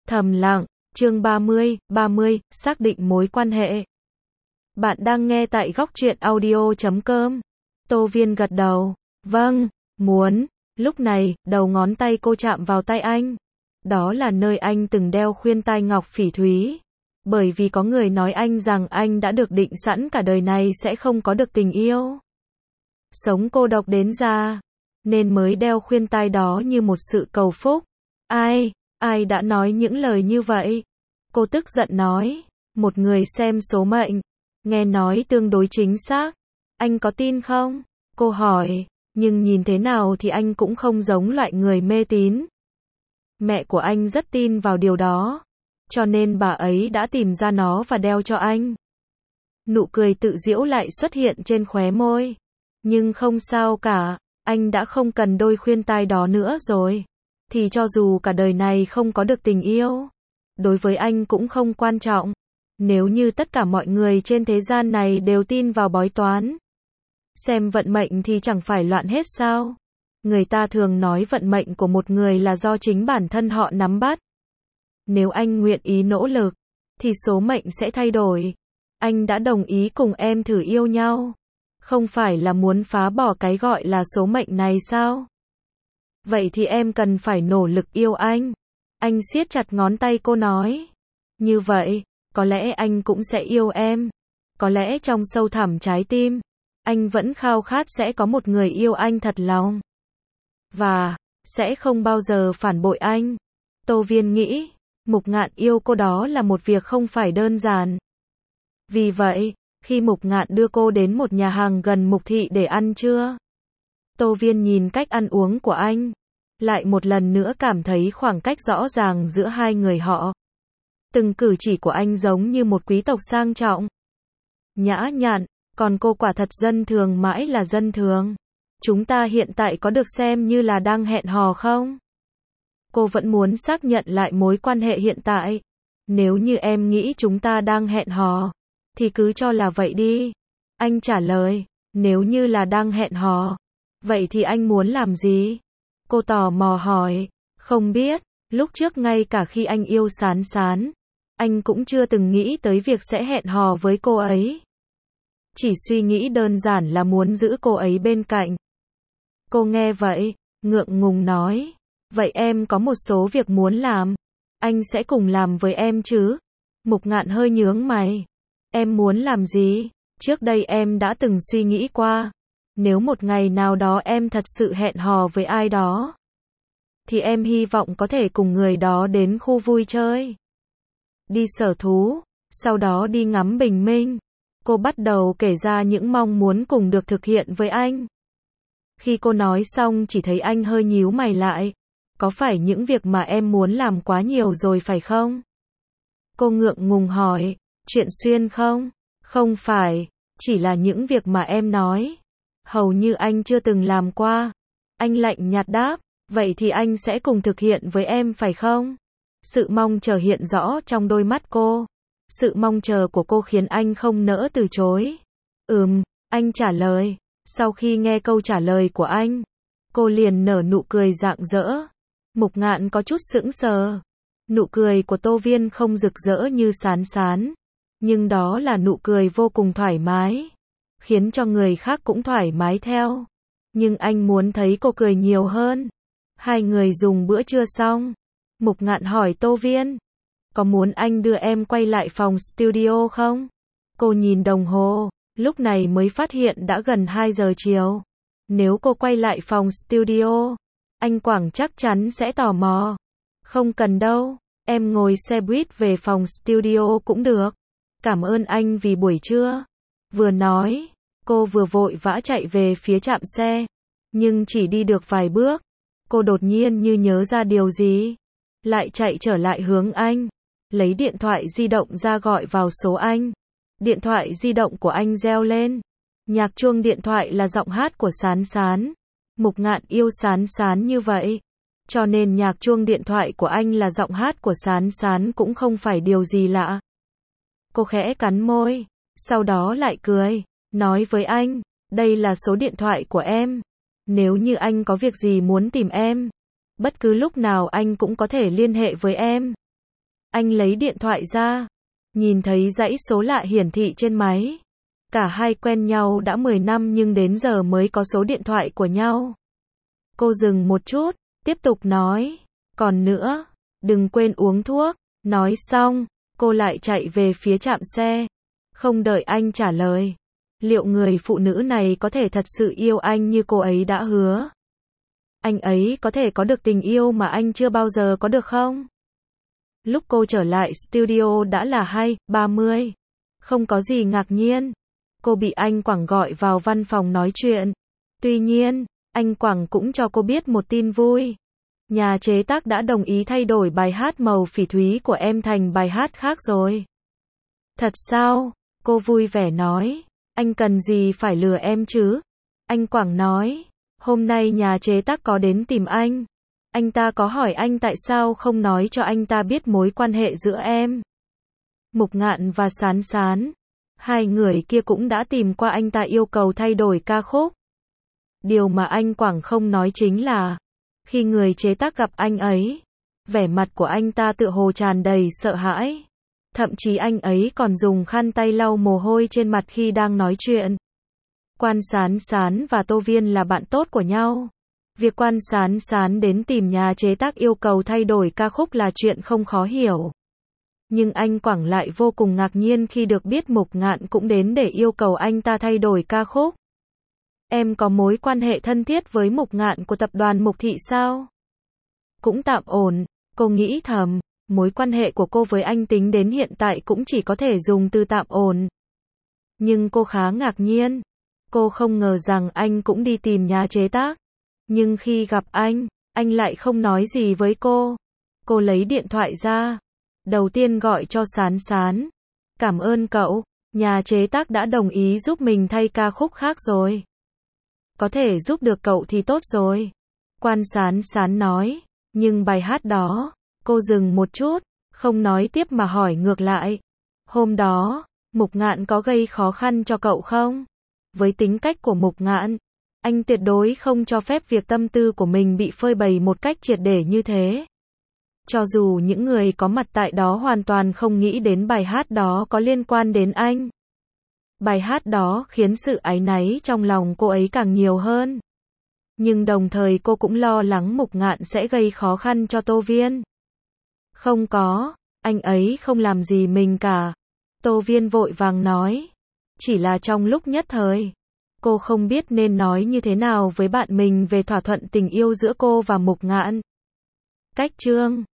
Thầm lặng, chương 30, xác định mối quan hệ. Bạn đang nghe tại góc truyện audio.com. Tô Viên gật đầu. Vâng, muốn. Lúc này, đầu ngón tay cô chạm vào tay anh. Đó là nơi anh từng đeo khuyên tai ngọc phỉ thúy. Bởi vì có người nói anh rằng anh đã được định sẵn cả đời này sẽ không có được tình yêu. Sống cô độc đến già. Nên mới đeo khuyên tai đó như một sự cầu phúc. Ai đã nói những lời như vậy? Cô tức giận nói. Một người xem số mệnh. Nghe nói tương đối chính xác. Anh có tin không? Cô hỏi. Nhưng nhìn thế nào thì anh cũng không giống loại người mê tín. Mẹ của anh rất tin vào điều đó. Cho nên bà ấy đã tìm ra nó và đeo cho anh. Nụ cười tự giễu lại xuất hiện trên khóe môi. Nhưng không sao cả. Anh đã không cần đôi khuyên tai đó nữa rồi. Thì cho dù cả đời này không có được tình yêu, đối với anh cũng không quan trọng. Nếu như tất cả mọi người trên thế gian này đều tin vào bói toán, xem vận mệnh thì chẳng phải loạn hết sao? Người ta thường nói vận mệnh của một người là do chính bản thân họ nắm bắt. Nếu anh nguyện ý nỗ lực, thì số mệnh sẽ thay đổi. Anh đã đồng ý cùng em thử yêu nhau. Không phải là muốn phá bỏ cái gọi là số mệnh này sao? Vậy thì em cần phải nỗ lực yêu anh. Anh siết chặt ngón tay cô nói. Như vậy, có lẽ anh cũng sẽ yêu em. Có lẽ trong sâu thẳm trái tim, anh vẫn khao khát sẽ có một người yêu anh thật lòng. Và, sẽ không bao giờ phản bội anh. Tô Viên nghĩ, Mục Ngạn yêu cô đó là một việc không phải đơn giản. Vì vậy, khi Mục Ngạn đưa cô đến một nhà hàng gần Mục Thị để ăn trưa, Tô Viên nhìn cách ăn uống của anh, lại một lần nữa cảm thấy khoảng cách rõ ràng giữa hai người họ. Từng cử chỉ của anh giống như một quý tộc sang trọng, nhã nhặn, còn cô quả thật dân thường mãi là dân thường. Chúng ta hiện tại có được xem như là đang hẹn hò không? Cô vẫn muốn xác nhận lại mối quan hệ hiện tại. Nếu như em nghĩ chúng ta đang hẹn hò, thì cứ cho là vậy đi. Anh trả lời, nếu như là đang hẹn hò, vậy thì anh muốn làm gì? Cô tò mò hỏi, không biết, lúc trước ngay cả khi anh yêu Sán Sán, anh cũng chưa từng nghĩ tới việc sẽ hẹn hò với cô ấy. Chỉ suy nghĩ đơn giản là muốn giữ cô ấy bên cạnh. Cô nghe vậy, ngượng ngùng nói, vậy em có một số việc muốn làm, anh sẽ cùng làm với em chứ? Mục Ngạn hơi nhướng mày. Em muốn làm gì? Trước đây em đã từng suy nghĩ qua. Nếu một ngày nào đó em thật sự hẹn hò với ai đó, thì em hy vọng có thể cùng người đó đến khu vui chơi, đi sở thú, sau đó đi ngắm bình minh. Cô bắt đầu kể ra những mong muốn cùng được thực hiện với anh. Khi cô nói xong chỉ thấy anh hơi nhíu mày lại. Có phải những việc mà em muốn làm quá nhiều rồi phải không? Cô ngượng ngùng hỏi, chuyện xuyên không? Không phải, chỉ là những việc mà em nói. Hầu như anh chưa từng làm qua. Anh lạnh nhạt đáp, vậy thì anh sẽ cùng thực hiện với em phải không? Sự mong chờ hiện rõ trong đôi mắt cô. Sự mong chờ của cô khiến anh không nỡ từ chối. Anh trả lời. Sau khi nghe câu trả lời của anh, cô liền nở nụ cười rạng rỡ. Mục Ngạn có chút sững sờ. Nụ cười của Tô Viên không rực rỡ như Sán Sán, nhưng đó là nụ cười vô cùng thoải mái, khiến cho người khác cũng thoải mái theo. Nhưng anh muốn thấy cô cười nhiều hơn. Hai người dùng bữa trưa xong, Mục Ngạn hỏi Tô Viên, có muốn anh đưa em quay lại phòng studio không? Cô nhìn đồng hồ, lúc này mới phát hiện đã gần 2 giờ chiều. Nếu cô quay lại phòng studio, anh Quảng chắc chắn sẽ tò mò. Không cần đâu, em ngồi xe buýt về phòng studio cũng được. Cảm ơn anh vì buổi trưa. Vừa nói, cô vừa vội vã chạy về phía trạm xe. Nhưng chỉ đi được vài bước, cô đột nhiên như nhớ ra điều gì. Lại chạy trở lại hướng anh. Lấy điện thoại di động ra gọi vào số anh. Điện thoại di động của anh reo lên. Nhạc chuông điện thoại là giọng hát của Sán Sán. Mục Ngạn yêu Sán Sán như vậy, cho nên nhạc chuông điện thoại của anh là giọng hát của Sán Sán cũng không phải điều gì lạ. Cô khẽ cắn môi, sau đó lại cười, nói với anh, đây là số điện thoại của em. Nếu như anh có việc gì muốn tìm em, bất cứ lúc nào anh cũng có thể liên hệ với em. Anh lấy điện thoại ra, nhìn thấy dãy số lạ hiển thị trên máy. Cả hai quen nhau đã 10 năm nhưng đến giờ mới có số điện thoại của nhau. Cô dừng một chút, tiếp tục nói, còn nữa, đừng quên uống thuốc. Nói xong, cô lại chạy về phía trạm xe. Không đợi anh trả lời. Liệu người phụ nữ này có thể thật sự yêu anh như cô ấy đã hứa? Anh ấy có thể có được tình yêu mà anh chưa bao giờ có được không? Lúc cô trở lại studio đã là 2:30. Không có gì ngạc nhiên. Cô bị anh Quảng gọi vào văn phòng nói chuyện. Tuy nhiên, anh Quảng cũng cho cô biết một tin vui. Nhà chế tác đã đồng ý thay đổi bài hát Màu Phỉ Thúy của em thành bài hát khác rồi. Thật sao? Cô vui vẻ nói. Anh cần gì phải lừa em chứ? Anh Quảng nói. Hôm nay nhà chế tác có đến tìm anh. Anh ta có hỏi anh tại sao không nói cho anh ta biết mối quan hệ giữa em. Mục Ngạn và Sán Sán. Hai người kia cũng đã tìm qua anh ta yêu cầu thay đổi ca khúc. Điều mà anh Quảng không nói chính là, khi người chế tác gặp anh ấy, vẻ mặt của anh ta tựa hồ tràn đầy sợ hãi. Thậm chí anh ấy còn dùng khăn tay lau mồ hôi trên mặt khi đang nói chuyện. Quan Sán Sán và Tô Viên là bạn tốt của nhau. Việc Quan Sán Sán đến tìm nhà chế tác yêu cầu thay đổi ca khúc là chuyện không khó hiểu. Nhưng anh Quảng lại vô cùng ngạc nhiên khi được biết Mục Ngạn cũng đến để yêu cầu anh ta thay đổi ca khúc. Em có mối quan hệ thân thiết với Mục Ngạn của tập đoàn Mục Thị sao? Cũng tạm ổn, cô nghĩ thầm, mối quan hệ của cô với anh tính đến hiện tại cũng chỉ có thể dùng từ tạm ổn. Nhưng cô khá ngạc nhiên. Cô không ngờ rằng anh cũng đi tìm nhà chế tác. Nhưng khi gặp anh lại không nói gì với cô. Cô lấy điện thoại ra. Đầu tiên gọi cho Sán Sán. Cảm ơn cậu, nhà chế tác đã đồng ý giúp mình thay ca khúc khác rồi. Có thể giúp được cậu thì tốt rồi. Quan Sán Sán nói. Nhưng bài hát đó, cô dừng một chút, không nói tiếp mà hỏi ngược lại. Hôm đó, Mục Ngạn có gây khó khăn cho cậu không? Với tính cách của Mục Ngạn, anh tuyệt đối không cho phép việc tâm tư của mình bị phơi bày một cách triệt để như thế. Cho dù những người có mặt tại đó hoàn toàn không nghĩ đến bài hát đó có liên quan đến anh. Bài hát đó khiến sự áy náy trong lòng cô ấy càng nhiều hơn. Nhưng đồng thời cô cũng lo lắng Mục Ngạn sẽ gây khó khăn cho Tô Viên. Không có, anh ấy không làm gì mình cả. Tô Viên vội vàng nói. Chỉ là trong lúc nhất thời, cô không biết nên nói như thế nào với bạn mình về thỏa thuận tình yêu giữa cô và Mục Ngạn. Cách chương